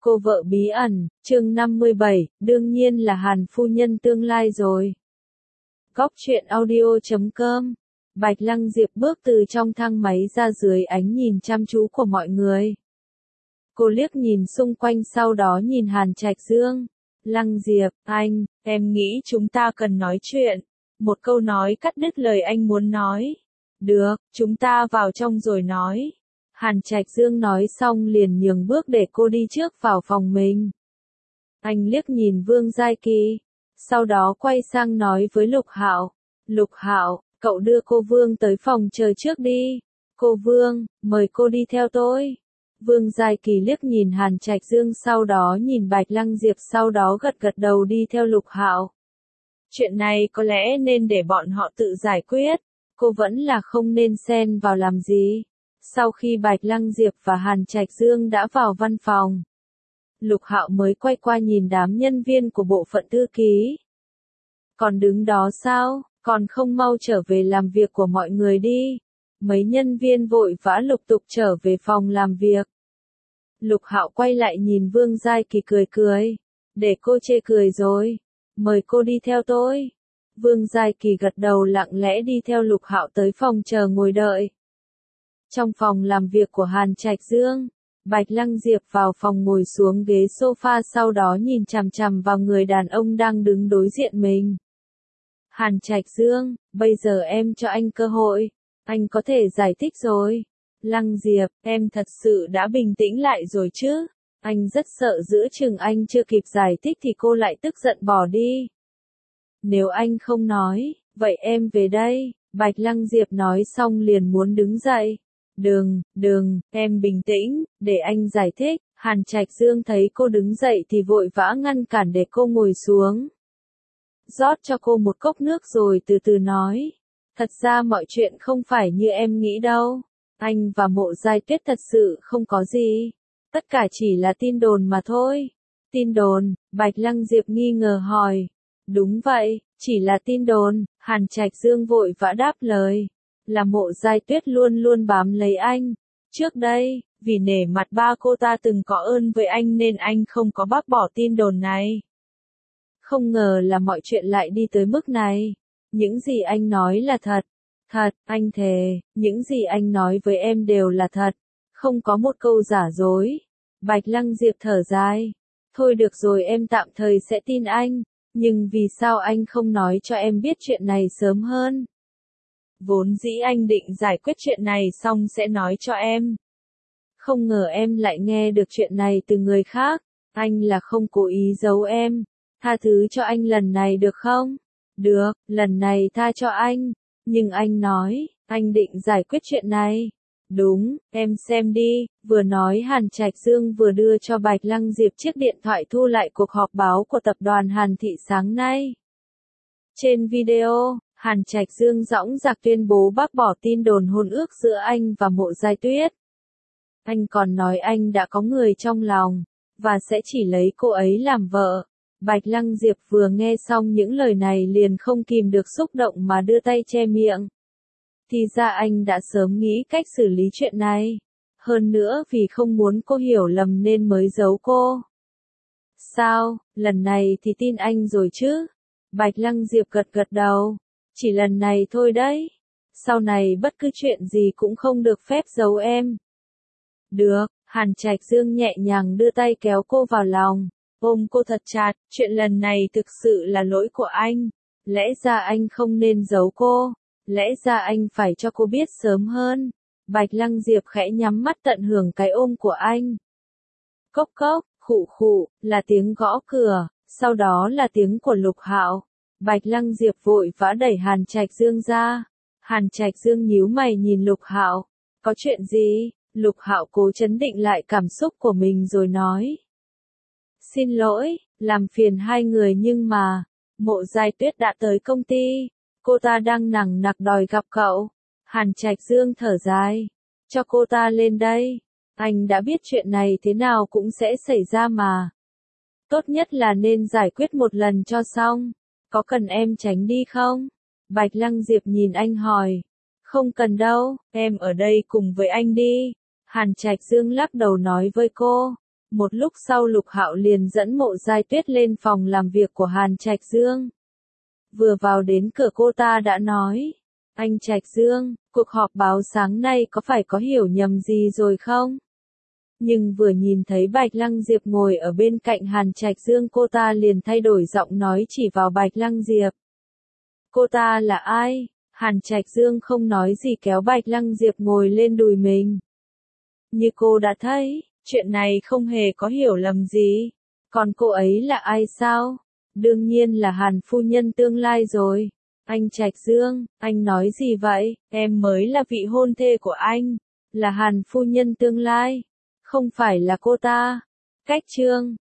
Cô vợ bí ẩn, chương 57, đương nhiên là Hàn phu nhân tương lai rồi. Góc truyện audio.com. Bạch Lăng Diệp bước từ trong thang máy ra dưới ánh nhìn chăm chú của mọi người. Cô liếc nhìn xung quanh sau đó nhìn Hàn Trạch Dương. Lăng Diệp, anh, em nghĩ chúng ta cần nói chuyện. Một câu nói cắt đứt lời anh muốn nói. Được, chúng ta vào trong rồi nói. Hàn Trạch Dương nói xong liền nhường bước để cô đi trước vào phòng mình. Anh liếc nhìn Vương Giai Kỳ, sau đó quay sang nói với Lục Hạo. Lục Hạo, cậu đưa cô Vương tới phòng chờ trước đi. Cô Vương, mời cô đi theo tôi. Vương Giai Kỳ liếc nhìn Hàn Trạch Dương sau đó nhìn Bạch Lăng Diệp sau đó gật gật đầu đi theo Lục Hạo. Chuyện này có lẽ nên để bọn họ tự giải quyết. Cô vẫn là không nên xen vào làm gì. Sau khi Bạch Lăng Diệp và Hàn Trạch Dương đã vào văn phòng, Lục Hạo mới quay qua nhìn đám nhân viên của bộ phận thư ký. Còn đứng đó sao, còn không mau trở về làm việc của mọi người đi. Mấy nhân viên vội vã lục tục trở về phòng làm việc. Lục Hạo quay lại nhìn Vương Giai Kỳ cười cười. Để cô chê cười rồi. Mời cô đi theo tôi. Vương Giai Kỳ gật đầu lặng lẽ đi theo Lục Hạo tới phòng chờ ngồi đợi. Trong phòng làm việc của Hàn Trạch Dương, Bạch Lăng Diệp vào phòng ngồi xuống ghế sofa sau đó nhìn chằm chằm vào người đàn ông đang đứng đối diện mình. Hàn Trạch Dương, bây giờ em cho anh cơ hội, anh có thể giải thích rồi. Lăng Diệp, em thật sự đã bình tĩnh lại rồi chứ? Anh rất sợ giữa chừng anh chưa kịp giải thích thì cô lại tức giận bỏ đi. Nếu anh không nói, vậy em về đây. Bạch Lăng Diệp nói xong liền muốn đứng dậy. Đừng, em bình tĩnh, để anh giải thích. Hàn Trạch Dương thấy cô đứng dậy thì vội vã ngăn cản để cô ngồi xuống. Rót cho cô một cốc nước rồi từ từ nói. Thật ra mọi chuyện không phải như em nghĩ đâu. Anh và Mộ Giai Tuyết thật sự không có gì. Tất cả chỉ là tin đồn mà thôi. Tin đồn, Bạch Lăng Diệp nghi ngờ hỏi. Đúng vậy, chỉ là tin đồn, Hàn Trạch Dương vội vã đáp lời. Là Mộ Giai Tuyết luôn luôn bám lấy anh. Trước đây, vì nể mặt ba cô ta từng có ơn với anh nên anh không có bác bỏ tin đồn này. Không ngờ là mọi chuyện lại đi tới mức này. Những gì anh nói là thật. Thật, anh thề, những gì anh nói với em đều là thật. Không có một câu giả dối. Bạch Lăng Diệp thở dài. Thôi được rồi em tạm thời sẽ tin anh. Nhưng vì sao anh không nói cho em biết chuyện này sớm hơn? Vốn dĩ anh định giải quyết chuyện này xong sẽ nói cho em. Không ngờ em lại nghe được chuyện này từ người khác. Anh là không cố ý giấu em. Tha thứ cho anh lần này được không? Được, lần này tha cho anh. Nhưng anh nói, anh định giải quyết chuyện này. Đúng, em xem đi. Vừa nói Hàn Trạch Dương vừa đưa cho Bạch Lăng Diệp chiếc điện thoại thu lại cuộc họp báo của tập đoàn Hàn Thị sáng nay. Trên video, Hàn Trạch Dương dõng dạc tuyên bố bác bỏ tin đồn hôn ước giữa anh và Mộ Giai Tuyết. Anh còn nói anh đã có người trong lòng, và sẽ chỉ lấy cô ấy làm vợ. Bạch Lăng Diệp vừa nghe xong những lời này liền không kìm được xúc động mà đưa tay che miệng. Thì ra anh đã sớm nghĩ cách xử lý chuyện này. Hơn nữa vì không muốn cô hiểu lầm nên mới giấu cô. Sao, lần này thì tin anh rồi chứ? Bạch Lăng Diệp gật gật đầu. Chỉ lần này thôi đấy. Sau này bất cứ chuyện gì cũng không được phép giấu em. Được, Hàn Trạch Dương nhẹ nhàng đưa tay kéo cô vào lòng. Ôm cô thật chặt, chuyện lần này thực sự là lỗi của anh. Lẽ ra anh không nên giấu cô. Lẽ ra anh phải cho cô biết sớm hơn. Bạch Lăng Diệp khẽ nhắm mắt tận hưởng cái ôm của anh. Cốc cốc, khụ khụ, là tiếng gõ cửa, sau đó là tiếng của Lục Hạo. Bạch Lăng Diệp vội vã đẩy Hàn Trạch Dương ra. Hàn Trạch Dương nhíu mày nhìn Lục Hạo. Có chuyện gì? Lục Hạo cố trấn định lại cảm xúc của mình rồi nói. Xin lỗi, làm phiền hai người nhưng mà, Mộ Giai Tuyết đã tới công ty. Cô ta đang nằng nặc đòi gặp cậu. Hàn Trạch Dương thở dài. Cho cô ta lên đây. Anh đã biết chuyện này thế nào cũng sẽ xảy ra mà. Tốt nhất là nên giải quyết một lần cho xong. Có cần em tránh đi không? Bạch Lăng Diệp nhìn anh hỏi. Không cần đâu, em ở đây cùng với anh đi. Hàn Trạch Dương lắc đầu nói với cô. Một lúc sau Lục Hạo liền dẫn Mộ Giai Tuyết lên phòng làm việc của Hàn Trạch Dương. Vừa vào đến cửa cô ta đã nói, anh Trạch Dương, cuộc họp báo sáng nay có phải có hiểu nhầm gì rồi không? Nhưng vừa nhìn thấy Bạch Lăng Diệp ngồi ở bên cạnh Hàn Trạch Dương cô ta liền thay đổi giọng nói chỉ vào Bạch Lăng Diệp. Cô ta là ai? Hàn Trạch Dương không nói gì kéo Bạch Lăng Diệp ngồi lên đùi mình. Như cô đã thấy, chuyện này không hề có hiểu lầm gì. Còn cô ấy là ai sao? Đương nhiên là Hàn phu nhân tương lai rồi. Anh Trạch Dương, anh nói gì vậy? Em mới là vị hôn thê của anh. Là Hàn phu nhân tương lai. Không phải là cô ta. Cách chương